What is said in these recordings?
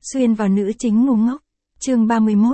Xuyên vào nữ chính ngu ngốc. Chương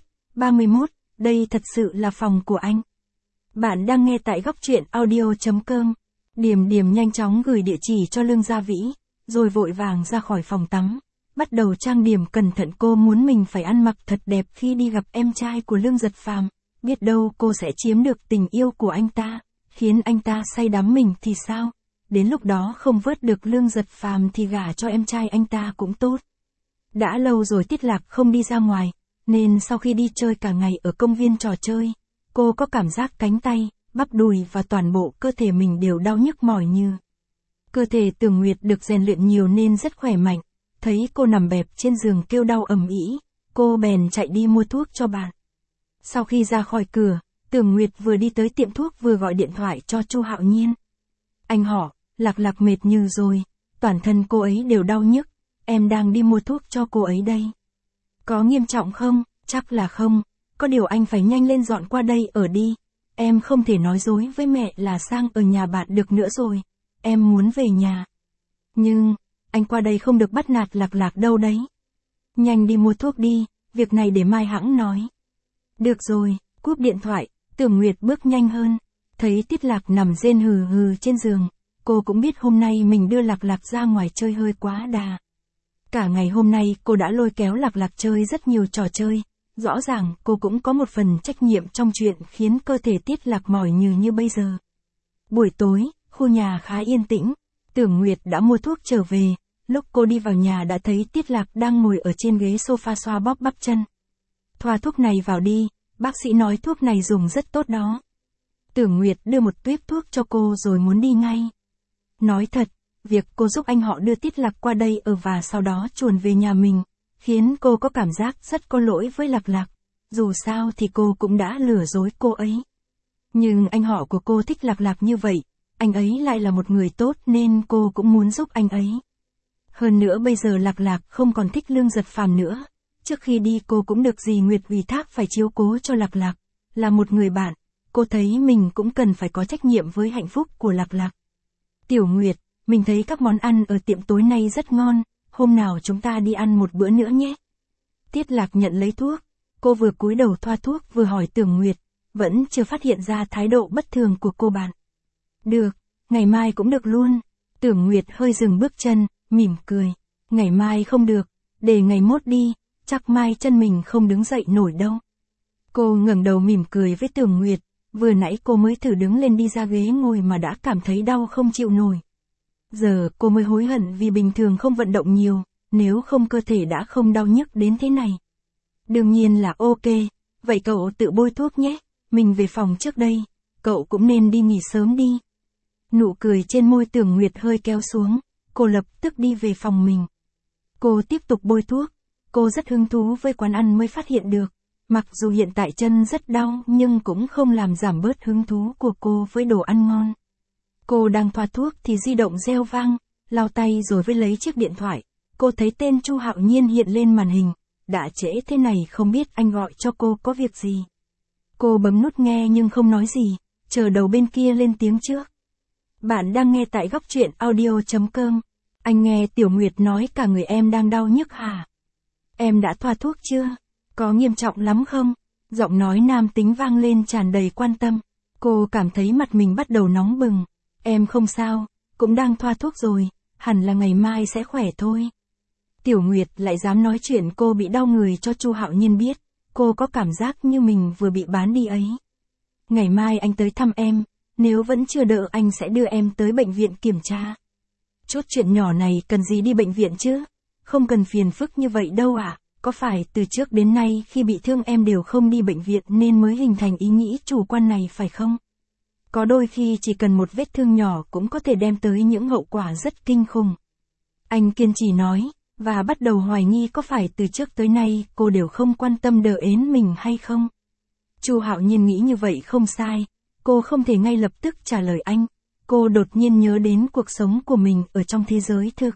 31, đây thật sự là phòng của anh. Bạn đang nghe tại góc truyện audio.com. Điềm Điềm nhanh chóng gửi địa chỉ cho Lương Gia Vĩ, rồi vội vàng ra khỏi phòng tắm, bắt đầu trang điểm cẩn thận. Cô muốn mình phải ăn mặc thật đẹp khi đi gặp em trai của Lương Giật Phàm, biết đâu cô sẽ chiếm được tình yêu của anh ta, khiến anh ta say đắm mình thì sao? Đến lúc đó không vớt được Lương Giật Phàm thì gả cho em trai anh ta cũng tốt. Đã lâu rồi Tiết Lạc không đi ra ngoài, nên sau khi đi chơi cả ngày ở công viên trò chơi, cô có cảm giác cánh tay, bắp đùi và toàn bộ cơ thể mình đều đau nhức mỏi như. Cơ thể Tưởng Nguyệt được rèn luyện nhiều nên rất khỏe mạnh, thấy cô nằm bẹp trên giường kêu đau ầm ĩ, cô bèn chạy đi mua thuốc cho bạn. Sau khi ra khỏi cửa, Tưởng Nguyệt vừa đi tới tiệm thuốc vừa gọi điện thoại cho Chu Hạo Nhiên. Anh họ, Lạc mệt như rồi, toàn thân cô ấy đều đau nhức, em đang đi mua thuốc cho cô ấy đây. Có nghiêm trọng không? Chắc là không, có điều anh phải nhanh lên dọn qua đây ở đi, em không thể nói dối với mẹ là sang ở nhà bạn được nữa rồi, em muốn về nhà. Nhưng, anh qua đây không được bắt nạt Lạc đâu đấy. Nhanh đi mua thuốc đi, việc này để mai hãng nói. Được rồi, cúp điện thoại, Tưởng Nguyệt bước nhanh hơn, thấy Tiết Lạc nằm rên hừ hừ trên giường, cô cũng biết hôm nay mình đưa Lạc ra ngoài chơi hơi quá đà. Cả ngày hôm nay cô đã lôi kéo Lạc chơi rất nhiều trò chơi, rõ ràng cô cũng có một phần trách nhiệm trong chuyện khiến cơ thể Tiết Lạc mỏi như bây giờ. Buổi tối, khu nhà khá yên tĩnh, Tưởng Nguyệt đã mua thuốc trở về, lúc cô đi vào nhà đã thấy Tiết Lạc đang ngồi ở trên ghế sofa xoa bóp bắp chân. Thoa thuốc này vào đi, bác sĩ nói thuốc này dùng rất tốt đó. Tưởng Nguyệt đưa một tuýp thuốc cho cô rồi muốn đi ngay. Nói thật, việc cô giúp anh họ đưa Tiết Lạc qua đây ở và sau đó chuồn về nhà mình, khiến cô có cảm giác rất có lỗi với Lạc. Dù sao thì cô cũng đã lừa dối cô ấy. Nhưng anh họ của cô thích Lạc như vậy, anh ấy lại là một người tốt nên cô cũng muốn giúp anh ấy. Hơn nữa bây giờ Lạc không còn thích Lương Giật Phàm nữa, trước khi đi cô cũng được dì Nguyệt ủy thác phải chiếu cố cho Lạc. Là một người bạn, cô thấy mình cũng cần phải có trách nhiệm với hạnh phúc của Lạc. Tiểu Nguyệt, mình thấy các món ăn ở tiệm tối nay rất ngon, hôm nào chúng ta đi ăn một bữa nữa nhé. Tiết Lạc nhận lấy thuốc, cô vừa cúi đầu thoa thuốc vừa hỏi Tưởng Nguyệt, vẫn chưa phát hiện ra thái độ bất thường của cô bạn. Được, ngày mai cũng được luôn. Tưởng Nguyệt hơi dừng bước chân, mỉm cười. Ngày mai không được, để ngày mốt đi, chắc mai chân mình không đứng dậy nổi đâu. Cô ngẩng đầu mỉm cười với Tưởng Nguyệt, vừa nãy cô mới thử đứng lên đi ra ghế ngồi mà đã cảm thấy đau không chịu nổi. Giờ cô mới hối hận vì bình thường không vận động nhiều, nếu không cơ thể đã không đau nhức đến thế này. Đương nhiên là ok, vậy cậu tự bôi thuốc nhé, mình về phòng trước đây, cậu cũng nên đi nghỉ sớm đi. Nụ cười trên môi Tưởng Nguyệt hơi kéo xuống, cô lập tức đi về phòng mình. Cô tiếp tục bôi thuốc, cô rất hứng thú với quán ăn mới phát hiện được, mặc dù hiện tại chân rất đau nhưng cũng không làm giảm bớt hứng thú của cô với đồ ăn ngon. Cô đang thoa thuốc thì di động reo vang, lau tay rồi với lấy chiếc điện thoại, cô thấy tên Chu Hạo Nhiên hiện lên màn hình, đã trễ thế này không biết anh gọi cho cô có việc gì. Cô bấm nút nghe nhưng không nói gì, chờ đầu bên kia lên tiếng trước. Bạn đang nghe tại góc truyện audio.com, anh nghe Tiểu Nguyệt nói cả người em đang đau nhức hả? Em đã thoa thuốc chưa? Có nghiêm trọng lắm không? Giọng nói nam tính vang lên tràn đầy quan tâm, cô cảm thấy mặt mình bắt đầu nóng bừng. Em không sao, cũng đang thoa thuốc rồi, hẳn là ngày mai sẽ khỏe thôi. Tiểu Nguyệt lại dám nói chuyện cô bị đau người cho Chu Hạo Nhiên biết, cô có cảm giác như mình vừa bị bán đi ấy. Ngày mai anh tới thăm em, nếu vẫn chưa đỡ anh sẽ đưa em tới bệnh viện kiểm tra. Chút chuyện nhỏ này cần gì đi bệnh viện chứ? Không cần phiền phức như vậy đâu ạ. Có phải từ trước đến nay khi bị thương em đều không đi bệnh viện nên mới hình thành ý nghĩ chủ quan này phải không? Có đôi khi chỉ cần một vết thương nhỏ cũng có thể đem tới những hậu quả rất kinh khủng. Anh kiên trì nói, và bắt đầu hoài nghi có phải từ trước tới nay cô đều không quan tâm đỡ ến mình hay không. Chu Hạo Nhiên nghĩ như vậy không sai, cô không thể ngay lập tức trả lời anh, cô đột nhiên nhớ đến cuộc sống của mình ở trong thế giới thực.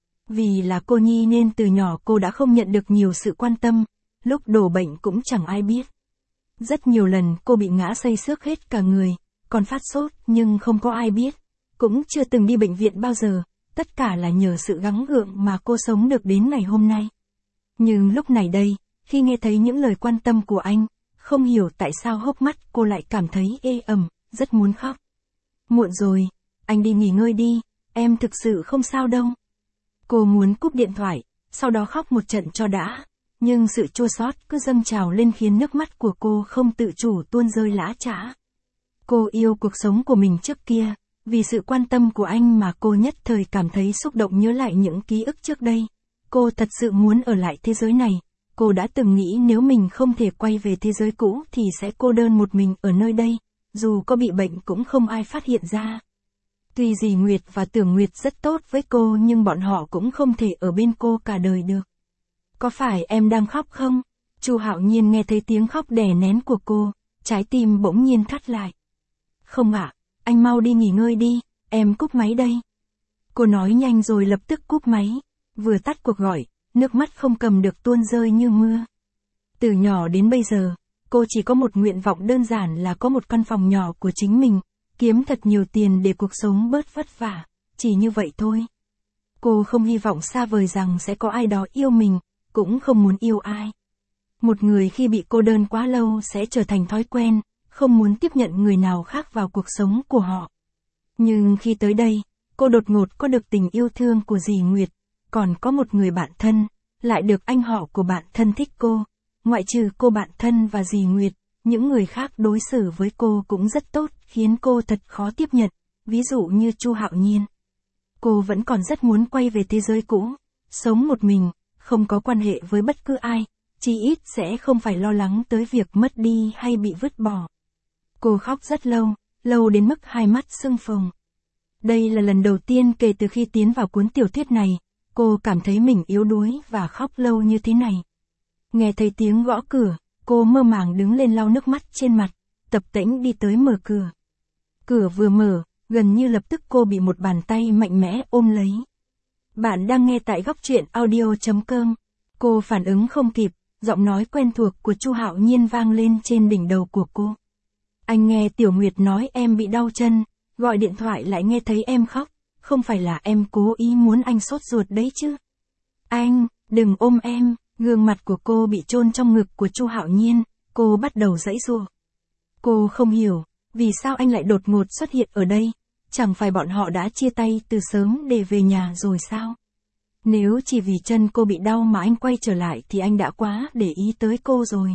Vì là cô nhi nên từ nhỏ cô đã không nhận được nhiều sự quan tâm, lúc đổ bệnh cũng chẳng ai biết. Rất nhiều lần cô bị ngã xây xước hết cả người, còn phát sốt nhưng không có ai biết, cũng chưa từng đi bệnh viện bao giờ, tất cả là nhờ sự gắng gượng mà cô sống được đến ngày hôm nay. Nhưng lúc này đây, khi nghe thấy những lời quan tâm của anh, không hiểu tại sao hốc mắt cô lại cảm thấy ê ẩm, rất muốn khóc. Muộn rồi, anh đi nghỉ ngơi đi, em thực sự không sao đâu. Cô muốn cúp điện thoại, sau đó khóc một trận cho đã, nhưng sự chua xót cứ dâng trào lên khiến nước mắt của cô không tự chủ tuôn rơi lã chã. Cô yêu cuộc sống của mình trước kia, vì sự quan tâm của anh mà cô nhất thời cảm thấy xúc động nhớ lại những ký ức trước đây. Cô thật sự muốn ở lại thế giới này, cô đã từng nghĩ nếu mình không thể quay về thế giới cũ thì sẽ cô đơn một mình ở nơi đây, dù có bị bệnh cũng không ai phát hiện ra. Tuy dì Nguyệt và Tưởng Nguyệt rất tốt với cô nhưng bọn họ cũng không thể ở bên cô cả đời được. Có phải em đang khóc không? Chu Hạo Nhiên nghe thấy tiếng khóc đè nén của cô, trái tim bỗng nhiên thắt lại. Không ạ, anh mau đi nghỉ ngơi đi, em cúp máy đây. Cô nói nhanh rồi lập tức cúp máy, vừa tắt cuộc gọi, nước mắt không cầm được tuôn rơi như mưa. Từ nhỏ đến bây giờ, cô chỉ có một nguyện vọng đơn giản là có một căn phòng nhỏ của chính mình, kiếm thật nhiều tiền để cuộc sống bớt vất vả, chỉ như vậy thôi. Cô không hy vọng xa vời rằng sẽ có ai đó yêu mình, cũng không muốn yêu ai. Một người khi bị cô đơn quá lâu sẽ trở thành thói quen, không muốn tiếp nhận người nào khác vào cuộc sống của họ. Nhưng khi tới đây, cô đột ngột có được tình yêu thương của dì Nguyệt, còn có một người bạn thân, lại được anh họ của bạn thân thích cô. Ngoại trừ cô bạn thân và dì Nguyệt, những người khác đối xử với cô cũng rất tốt, khiến cô thật khó tiếp nhận, ví dụ như Chu Hạo Nhiên. Cô vẫn còn rất muốn quay về thế giới cũ, sống một mình, không có quan hệ với bất cứ ai, chí ít sẽ không phải lo lắng tới việc mất đi hay bị vứt bỏ. Cô khóc rất lâu, lâu đến mức hai mắt sưng phồng. Đây là lần đầu tiên kể từ khi tiến vào cuốn tiểu thuyết này, cô cảm thấy mình yếu đuối và khóc lâu như thế này. Nghe thấy tiếng gõ cửa, cô mơ màng đứng lên lau nước mắt trên mặt, tập tễnh đi tới mở cửa. Cửa vừa mở, gần như lập tức cô bị một bàn tay mạnh mẽ ôm lấy. Bạn đang nghe tại Góc Truyện Audio.com. Cô phản ứng không kịp, giọng nói quen thuộc của Chu Hạo Nhiên vang lên trên đỉnh đầu của cô. Anh nghe Tiểu Nguyệt nói em bị đau chân, gọi điện thoại lại nghe thấy em khóc, không phải là em cố ý muốn anh sốt ruột đấy chứ. Anh, đừng ôm em. Gương mặt của cô bị chôn trong ngực của Chu Hạo Nhiên, cô bắt đầu giãy giụa. Cô không hiểu, vì sao anh lại đột ngột xuất hiện ở đây, chẳng phải bọn họ đã chia tay từ sớm để về nhà rồi sao? Nếu chỉ vì chân cô bị đau mà anh quay trở lại thì anh đã quá để ý tới cô rồi.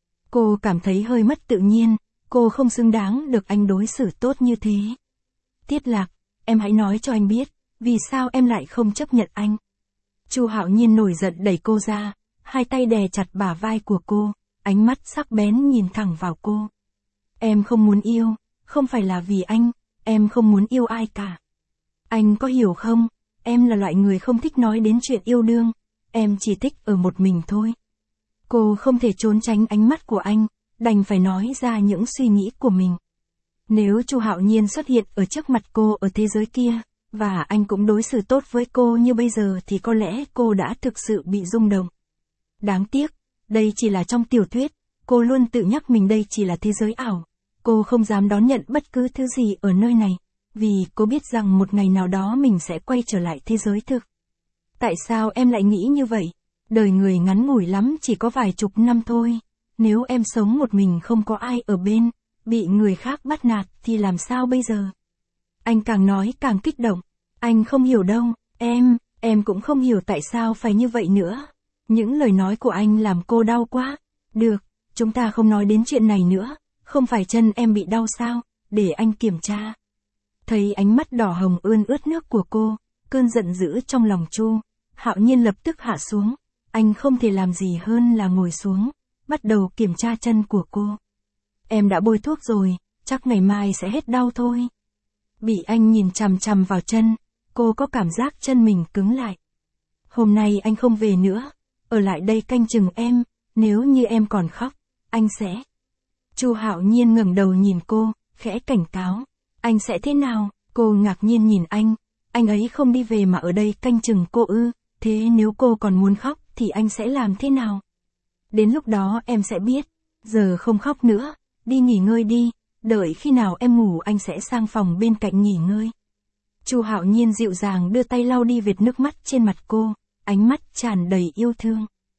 Cô cảm thấy hơi mất tự nhiên, cô không xứng đáng được anh đối xử tốt như thế. Tiết Lạc, em hãy nói cho anh biết, vì sao em lại không chấp nhận anh? Chu Hạo Nhiên nổi giận đẩy cô ra, hai tay đè chặt bả vai của cô, ánh mắt sắc bén nhìn thẳng vào cô. Em không muốn yêu, không phải là vì anh, em không muốn yêu ai cả. Anh có hiểu không, em là loại người không thích nói đến chuyện yêu đương, em chỉ thích ở một mình thôi. Cô không thể trốn tránh ánh mắt của anh, đành phải nói ra những suy nghĩ của mình. Nếu Chu Hạo Nhiên xuất hiện ở trước mặt cô ở thế giới kia, và anh cũng đối xử tốt với cô như bây giờ thì có lẽ cô đã thực sự bị rung động. Đáng tiếc, đây chỉ là trong tiểu thuyết, cô luôn tự nhắc mình đây chỉ là thế giới ảo. Cô không dám đón nhận bất cứ thứ gì ở nơi này, vì cô biết rằng một ngày nào đó mình sẽ quay trở lại thế giới thực. Tại sao em lại nghĩ như vậy? Đời người ngắn ngủi lắm chỉ có vài chục năm thôi. Nếu em sống một mình không có ai ở bên, bị người khác bắt nạt thì làm sao bây giờ? Anh càng nói càng kích động. Anh không hiểu đâu, em cũng không hiểu tại sao phải như vậy nữa. Những lời nói của anh làm cô đau quá. Được, chúng ta không nói đến chuyện này nữa. Không phải chân em bị đau sao, để anh kiểm tra. Thấy ánh mắt đỏ hồng ươn ướt nước của cô, cơn giận dữ trong lòng Chu Hạo Nhiên lập tức hạ xuống. Anh không thể làm gì hơn là ngồi xuống, bắt đầu kiểm tra chân của cô. Em đã bôi thuốc rồi, chắc ngày mai sẽ hết đau thôi. Bị anh nhìn chằm chằm vào chân, cô có cảm giác chân mình cứng lại. Hôm nay anh không về nữa, ở lại đây canh chừng em, nếu như em còn khóc, anh sẽ. Chu Hạo Nhiên ngẩng đầu nhìn cô, khẽ cảnh cáo. Anh sẽ thế nào? Cô ngạc nhiên nhìn anh ấy không đi về mà ở đây canh chừng cô ư, thế nếu cô còn muốn khóc thì anh sẽ làm thế nào? Đến lúc đó em sẽ biết, giờ không khóc nữa, đi nghỉ ngơi đi, đợi khi nào em ngủ anh sẽ sang phòng bên cạnh nghỉ ngơi. Chu Hạo Nhiên dịu dàng đưa tay lau đi vệt nước mắt trên mặt cô, ánh mắt tràn đầy yêu thương.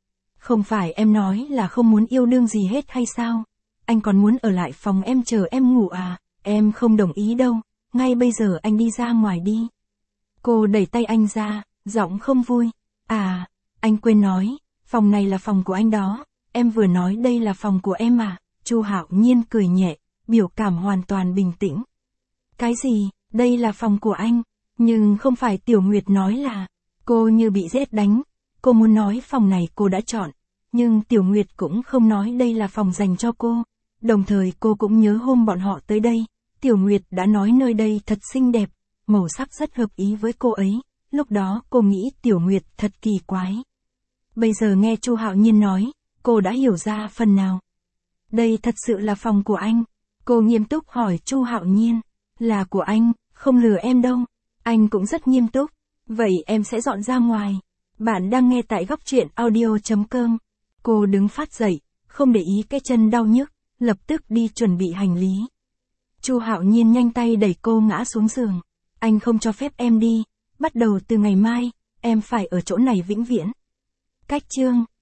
Không phải em nói là không muốn yêu đương gì hết hay sao? Anh còn muốn ở lại phòng em chờ em ngủ à? Em không đồng ý đâu, ngay bây giờ anh đi ra ngoài đi. Cô đẩy tay anh ra, giọng không vui. À, anh quên nói, phòng này là phòng của anh đó, em vừa nói đây là phòng của em à? Chu Hạo Nhiên cười nhẹ, biểu cảm hoàn toàn bình tĩnh. Cái gì, đây là phòng của anh? Nhưng không phải Tiểu Nguyệt nói là, cô như bị sét đánh. Cô muốn nói phòng này cô đã chọn, nhưng Tiểu Nguyệt cũng không nói đây là phòng dành cho cô. Đồng thời cô cũng nhớ hôm bọn họ tới đây, Tiểu Nguyệt đã nói nơi đây thật xinh đẹp, màu sắc rất hợp ý với cô ấy. Lúc đó cô nghĩ Tiểu Nguyệt thật kỳ quái. Bây giờ nghe Chu Hạo Nhiên nói, cô đã hiểu ra phần nào. Đây thật sự là phòng của anh. Cô nghiêm túc hỏi Chu Hạo Nhiên. Là của anh, không lừa em đâu. Anh cũng rất nghiêm túc. Vậy em sẽ dọn ra ngoài. Bạn đang nghe tại góc truyện audio.com. Cô đứng phát dậy, không để ý cái chân đau nhức, lập tức đi chuẩn bị hành lý. Chu Hạo Nhiên nhanh tay đẩy cô ngã xuống giường. Anh không cho phép em đi. Bắt đầu từ ngày mai, em phải ở chỗ này vĩnh viễn. Cách chương